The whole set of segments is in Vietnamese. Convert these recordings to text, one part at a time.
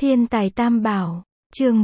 Thiên tài tam bảo, chương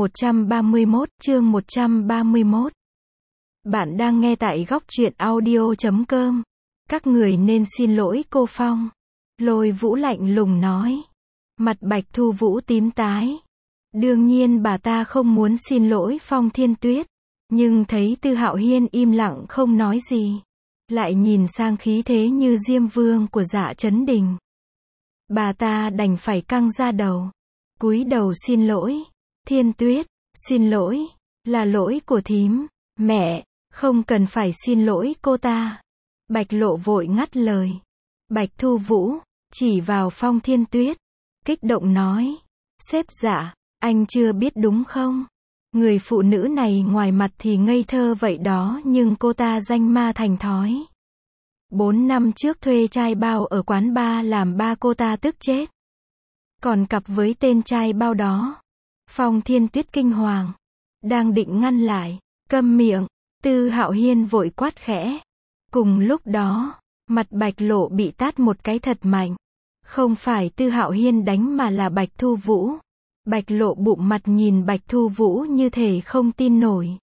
131. Bạn đang nghe tại góc truyện audio.com. Các người nên xin lỗi cô Phong. Lôi Vũ lạnh lùng nói. Mặt Bạch Thu Vũ tím tái. Đương nhiên bà ta không muốn xin lỗi Phong Thiên Tuyết. Nhưng thấy Tư Hạo Hiên im lặng không nói gì. Lại nhìn sang khí thế như Diêm Vương của Dạ Chấn Đình. Bà ta đành phải căng ra đầu. Cúi đầu xin lỗi. Thiên Tuyết, xin lỗi, là lỗi của thím. Mẹ, không cần phải xin lỗi cô ta. Bạch Lộ vội ngắt lời. Bạch Thu Vũ, chỉ vào Phong Thiên Tuyết. Kích động nói. Sếp Dạ, anh chưa biết đúng không? Người phụ nữ này ngoài mặt thì ngây thơ vậy đó nhưng cô ta danh ma thành thói. 4 năm trước thuê trai bao ở quán bar làm ba cô ta tức chết. Còn cặp với tên trai bao đó. Phong Thiên Tuyết kinh hoàng. Đang định ngăn lại. Câm miệng. Tư Hạo Hiên vội quát khẽ. Cùng lúc đó, mặt Bạch Lộ bị tát một cái thật mạnh. Không phải Tư Hạo Hiên đánh mà là Bạch Thu Vũ. Bạch Lộ bụng mặt nhìn Bạch Thu Vũ như thể không tin nổi.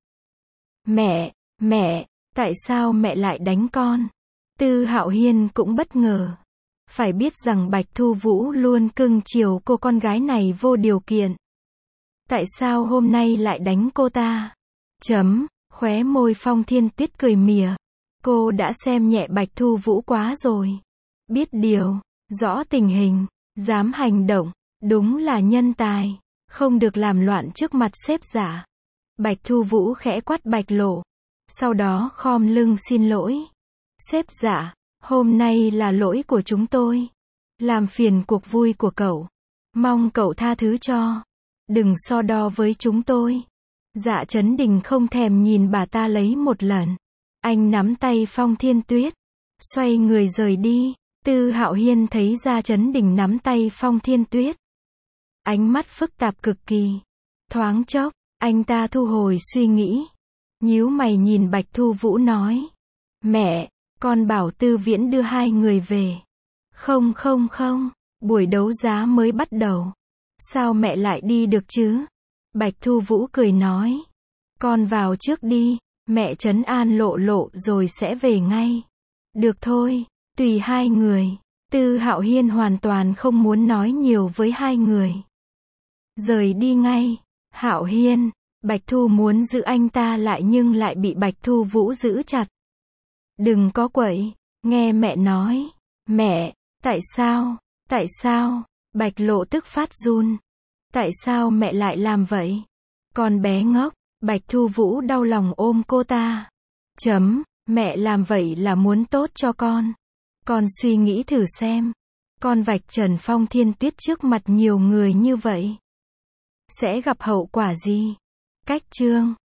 Mẹ, tại sao mẹ lại đánh con? Tư Hạo Hiên cũng bất ngờ. Phải biết rằng Bạch Thu Vũ luôn cưng chiều cô con gái này vô điều kiện. Tại sao hôm nay lại đánh cô ta? Khóe môi Phong Thiên Tuyết cười mỉa. Cô đã xem nhẹ Bạch Thu Vũ quá rồi. Biết điều, rõ tình hình, dám hành động, đúng là nhân tài. Không được làm loạn trước mặt sếp Dạ. Bạch Thu Vũ khẽ quát Bạch Lộ. Sau đó khom lưng xin lỗi. Sếp Dạ, hôm nay là lỗi của chúng tôi. Làm phiền cuộc vui của cậu. Mong cậu tha thứ cho. Đừng so đo với chúng tôi. Dạ Chấn Đình không thèm nhìn bà ta lấy một lần. Anh nắm tay Phong Thiên Tuyết. Xoay người rời đi. Tư Hạo Hiên thấy Dạ Chấn Đình nắm tay Phong Thiên Tuyết. Ánh mắt phức tạp cực kỳ. Thoáng chốc, anh ta thu hồi suy nghĩ. Nhíu mày nhìn Bạch Thu Vũ nói. Mẹ, con bảo Tư Viễn đưa hai người về. Không, buổi đấu giá mới bắt đầu. Sao mẹ lại đi được chứ? Bạch Thu Vũ cười nói. Con vào trước đi, mẹ trấn an Lộ Lộ rồi sẽ về ngay. Được thôi, tùy hai người. Tư Hạo Hiên hoàn toàn không muốn nói nhiều với hai người. Rời đi ngay. Hạo Hiên, Bạch Thu muốn giữ anh ta lại nhưng lại bị Bạch Thu Vũ giữ chặt. Đừng có quậy, nghe mẹ nói. Mẹ, tại sao? Bạch Lộ tức phát run. Tại sao mẹ lại làm vậy? Con bé ngốc. Bạch Thu Vũ đau lòng ôm cô ta. Mẹ làm vậy là muốn tốt cho con. Con suy nghĩ thử xem. Con vạch trần Phong Thiên Tuyết trước mặt nhiều người như vậy. Sẽ gặp hậu quả gì? Cách chương